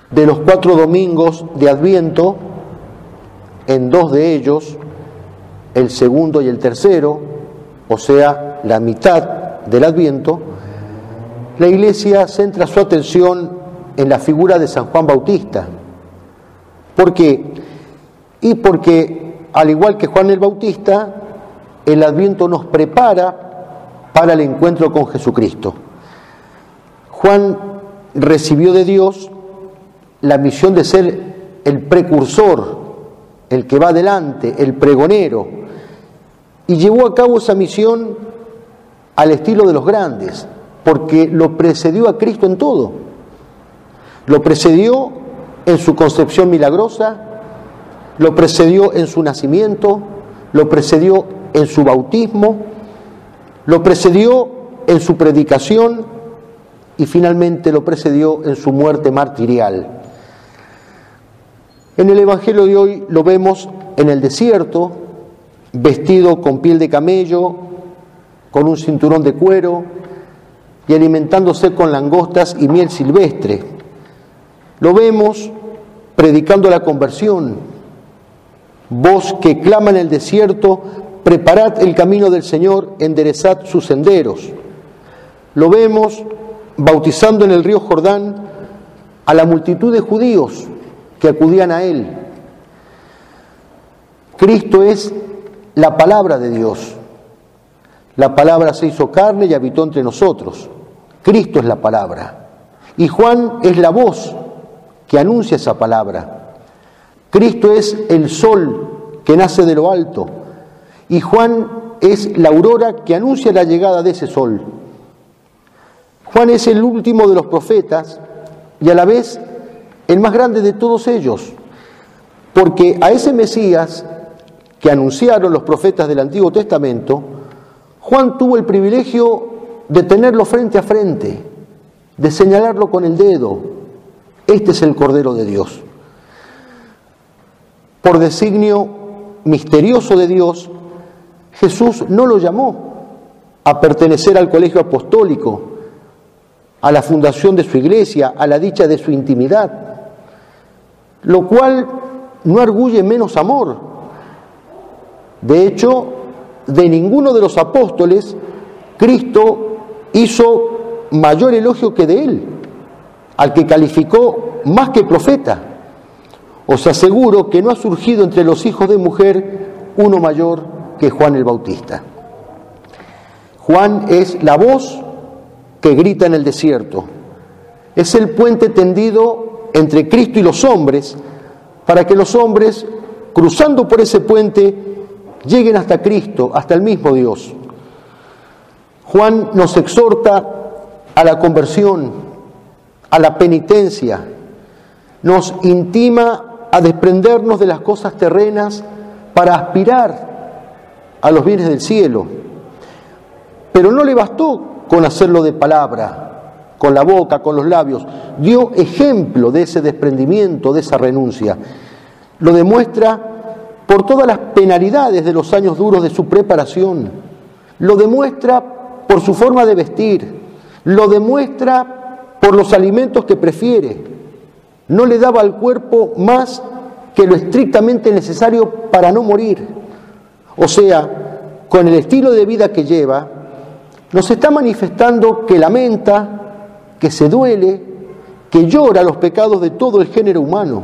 de los 4 domingos de Adviento, en 2 de ellos, el segundo y el tercero, o sea, la mitad del Adviento, la Iglesia centra su atención en la figura de San Juan Bautista. ¿Por qué? Y porque, al igual que Juan el Bautista, el Adviento nos prepara para el encuentro con Jesucristo. Juan recibió de Dios la misión de ser el precursor, el que va adelante, el pregonero, y llevó a cabo esa misión al estilo de los grandes, porque lo precedió a Cristo en todo. Lo precedió en su concepción milagrosa, lo precedió en su nacimiento, lo precedió en su bautismo, lo precedió en su predicación y finalmente lo precedió en su muerte martirial. En el Evangelio de hoy lo vemos en el desierto, vestido con piel de camello, con un cinturón de cuero y alimentándose con langostas y miel silvestre. Lo vemos predicando la conversión. Voz que clama en el desierto, preparad el camino del Señor, enderezad sus senderos. Lo vemos bautizando en el río Jordán a la multitud de judíos que acudían a él. Cristo es la palabra de Dios. La palabra se hizo carne y habitó entre nosotros. Cristo es la palabra. Y Juan es la voz que anuncia esa palabra. Cristo es el sol que nace de lo alto. Y Juan es la aurora que anuncia la llegada de ese sol. Juan es el último de los profetas y a la vez el más grande de todos ellos, porque a ese Mesías que anunciaron los profetas del Antiguo Testamento, Juan tuvo el privilegio de tenerlo frente a frente, de señalarlo con el dedo. Este es el Cordero de Dios. Por designio misterioso de Dios, Jesús no lo llamó a pertenecer al colegio apostólico, a la fundación de su iglesia, a la dicha de su intimidad, lo cual no arguye menos amor. De hecho, de ninguno de los apóstoles, Cristo hizo mayor elogio que de él, al que calificó más que profeta. Os aseguro que no ha surgido entre los hijos de mujer uno mayor que Juan el Bautista. Juan es la voz que grita en el desierto. Es el puente tendido entre Cristo y los hombres para que los hombres, cruzando por ese puente, lleguen hasta Cristo, hasta el mismo Dios. Juan nos exhorta a la conversión, a la penitencia, nos intima a desprendernos de las cosas terrenas para aspirar a los bienes del cielo. Pero no le bastó con hacerlo de palabra, con la boca, con los labios. Dio ejemplo de ese desprendimiento, de esa renuncia. Lo demuestra por todas las penalidades de los años duros de su preparación. Lo demuestra por su forma de vestir. Lo demuestra por los alimentos que prefiere. No le daba al cuerpo más que lo estrictamente necesario para no morir. O sea, con el estilo de vida que lleva, nos está manifestando que lamenta, que se duele, que llora los pecados de todo el género humano.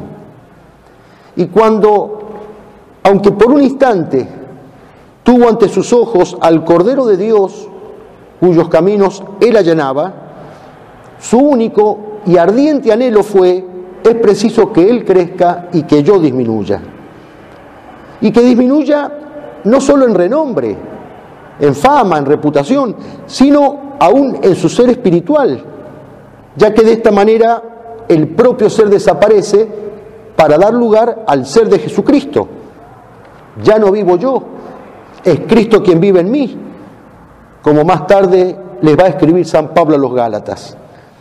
Y cuando, aunque por un instante, tuvo ante sus ojos al Cordero de Dios, cuyos caminos él allanaba, su único y ardiente anhelo fue: es preciso que él crezca y que yo disminuya. Y que disminuya no solo en renombre, en fama, en reputación, sino aún en su ser espiritual, ya que de esta manera el propio ser desaparece para dar lugar al ser de Jesucristo. Ya no vivo yo, es Cristo quien vive en mí, como más tarde les va a escribir San Pablo a los Gálatas.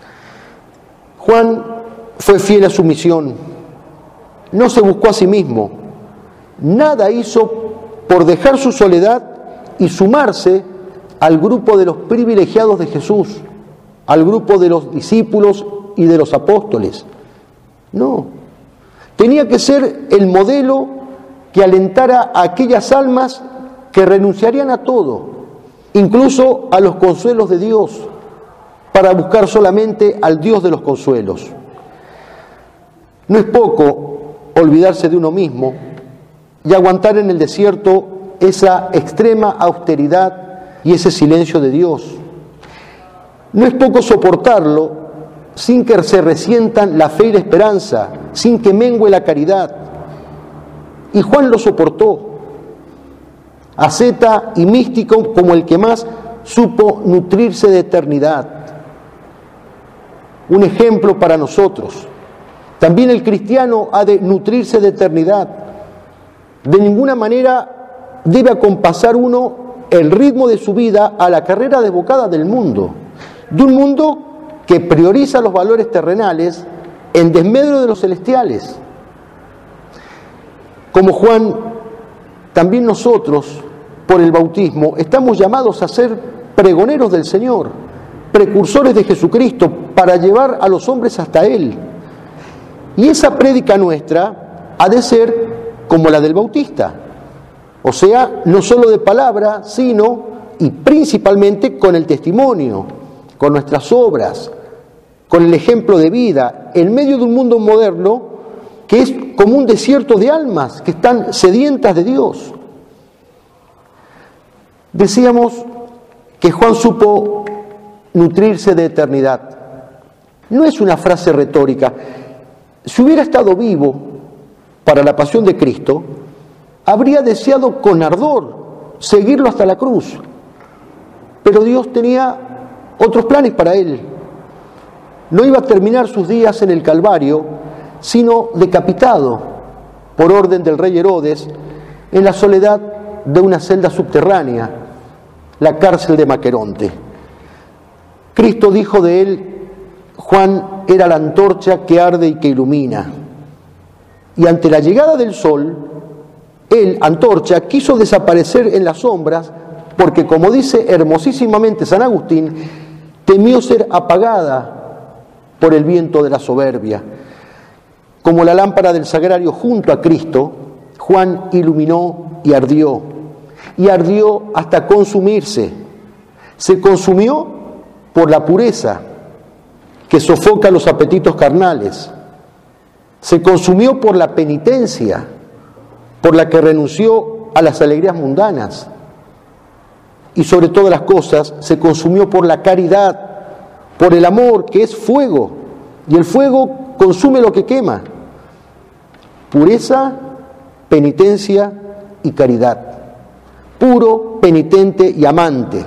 Juan fue fiel a su misión, no se buscó a sí mismo, nada hizo por dejar su soledad y sumarse al grupo de los privilegiados de Jesús, al grupo de los discípulos y de los apóstoles. No. Tenía que ser el modelo que alentara a aquellas almas que renunciarían a todo, incluso a los consuelos de Dios, para buscar solamente al Dios de los consuelos. No es poco olvidarse de uno mismo y aguantar en el desierto esa extrema austeridad y ese silencio de Dios. No es poco soportarlo sin que se resientan la fe y la esperanza, sin que mengue la caridad. Y Juan lo soportó, asceta y místico como el que más supo nutrirse de eternidad. Un ejemplo para nosotros. También el cristiano ha de nutrirse de eternidad. De ninguna manera debe acompasar uno el ritmo de su vida a la carrera desbocada del mundo, de un mundo que prioriza los valores terrenales en desmedro de los celestiales. Como Juan, también nosotros, por el bautismo, estamos llamados a ser pregoneros del Señor, precursores de Jesucristo, para llevar a los hombres hasta Él. Y esa prédica nuestra ha de ser como la del Bautista, o sea, no solo de palabra, sino y principalmente con el testimonio, con nuestras obras, con el ejemplo de vida, en medio de un mundo moderno que es como un desierto de almas que están sedientas de Dios. Decíamos que Juan supo nutrirse de eternidad. No es una frase retórica. Si hubiera estado vivo para la pasión de Cristo, habría deseado con ardor seguirlo hasta la cruz. Pero Dios tenía otros planes para él. No iba a terminar sus días en el Calvario, sino decapitado por orden del rey Herodes en la soledad de una celda subterránea, la cárcel de Maqueronte. Cristo dijo de él: Juan era la antorcha que arde y que ilumina. Y ante la llegada del sol, él, antorcha, quiso desaparecer en las sombras porque, como dice hermosísimamente San Agustín, temió ser apagada por el viento de la soberbia. Como la lámpara del sagrario junto a Cristo, Juan iluminó y ardió hasta consumirse. Se consumió por la pureza que sofoca los apetitos carnales. Se consumió por la penitencia, por la que renunció a las alegrías mundanas. Y sobre todas las cosas, se consumió por la caridad, por el amor, que es fuego, y el fuego consume lo que quema. Pureza, penitencia y caridad. Puro, penitente y amante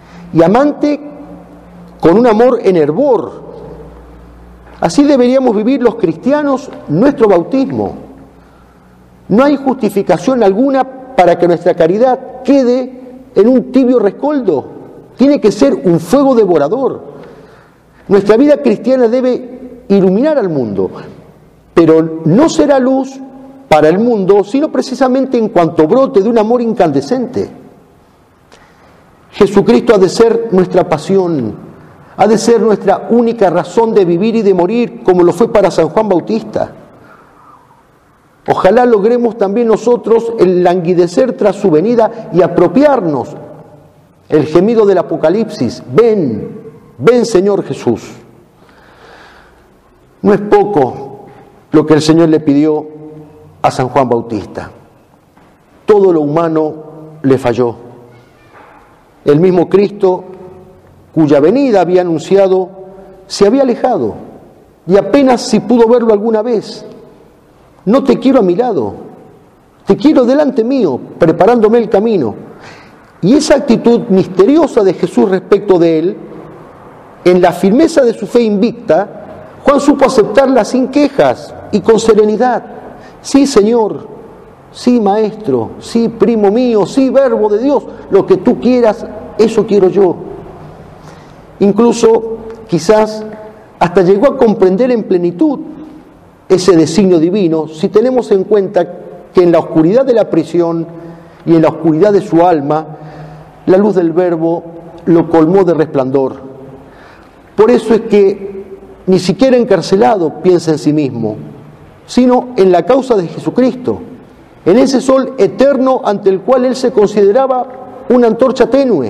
con un amor en hervor. Así deberíamos vivir los cristianos nuestro bautismo. No hay justificación alguna para que nuestra caridad quede en un tibio rescoldo. Tiene que ser un fuego devorador. Nuestra vida cristiana debe iluminar al mundo, pero no será luz para el mundo, sino precisamente en cuanto brote de un amor incandescente. Jesucristo ha de ser nuestra pasión, ha de ser nuestra única razón de vivir y de morir, como lo fue para San Juan Bautista. Ojalá logremos también nosotros el languidecer tras su venida y apropiarnos el gemido del Apocalipsis: ven, ven Señor Jesús. No es poco lo que el Señor le pidió a San Juan Bautista. Todo lo humano le falló. El mismo Cristo, cuya venida había anunciado, se había alejado y apenas si pudo verlo alguna vez. No te quiero a mi lado, te quiero delante mío, preparándome el camino. Y esa actitud misteriosa de Jesús respecto de él, en la firmeza de su fe invicta, Juan supo aceptarla sin quejas y con serenidad. Sí, Señor, sí, Maestro, sí, primo mío, sí, Verbo de Dios, lo que tú quieras, eso quiero yo. Incluso, quizás, hasta llegó a comprender en plenitud ese designio divino, si tenemos en cuenta que en la oscuridad de la prisión y en la oscuridad de su alma, la luz del Verbo lo colmó de resplandor. Por eso es que ni siquiera encarcelado piensa en sí mismo, sino en la causa de Jesucristo, en ese sol eterno ante el cual él se consideraba una antorcha tenue.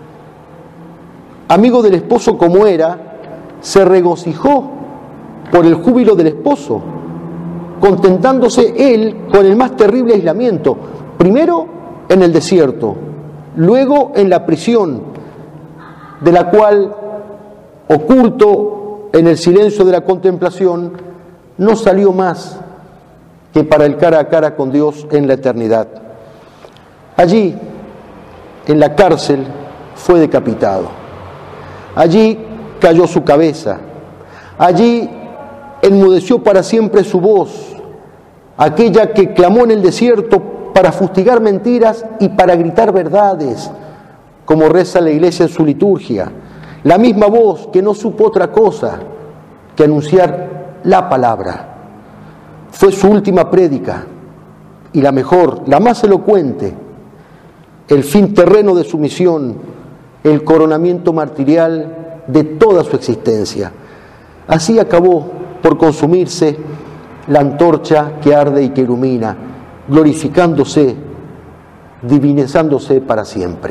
Amigo del esposo como era, se regocijó por el júbilo del esposo, contentándose él con el más terrible aislamiento, primero en el desierto, luego en la prisión, de la cual, oculto en el silencio de la contemplación, no salió más que para el cara a cara con Dios en la eternidad. Allí, en la cárcel, fue decapitado. Allí cayó su cabeza. Allí enmudeció para siempre su voz, aquella que clamó en el desierto para fustigar mentiras y para gritar verdades, como reza la Iglesia en su liturgia. La misma voz que no supo otra cosa que anunciar la palabra. Fue su última prédica y la mejor, la más elocuente, el fin terreno de su misión, el coronamiento martirial de toda su existencia. Así acabó por consumirse la antorcha que arde y que ilumina, glorificándose, divinizándose para siempre.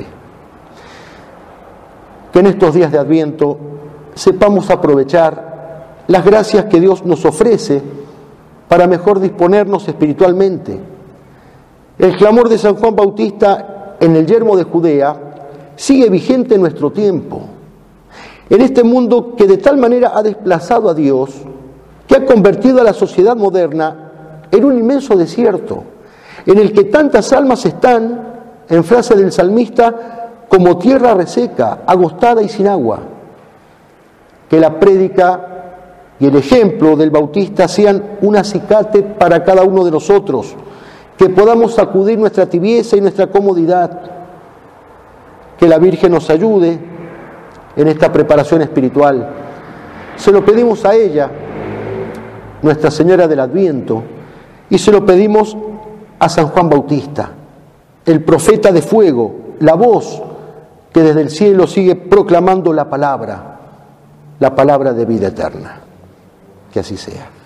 Que en estos días de Adviento sepamos aprovechar las gracias que Dios nos ofrece para mejor disponernos espiritualmente. El clamor de San Juan Bautista en el yermo de Judea sigue vigente en nuestro tiempo, en este mundo que de tal manera ha desplazado a Dios, que ha convertido a la sociedad moderna en un inmenso desierto, en el que tantas almas están, en frase del salmista, como tierra reseca, agostada y sin agua. Que la prédica y el ejemplo del Bautista sean un acicate para cada uno de nosotros, que podamos sacudir nuestra tibieza y nuestra comodidad, que la Virgen nos ayude en esta preparación espiritual. Se lo pedimos a ella, Nuestra Señora del Adviento, y se lo pedimos a San Juan Bautista, el profeta de fuego, la voz que desde el cielo sigue proclamando la palabra de vida eterna. Que así sea.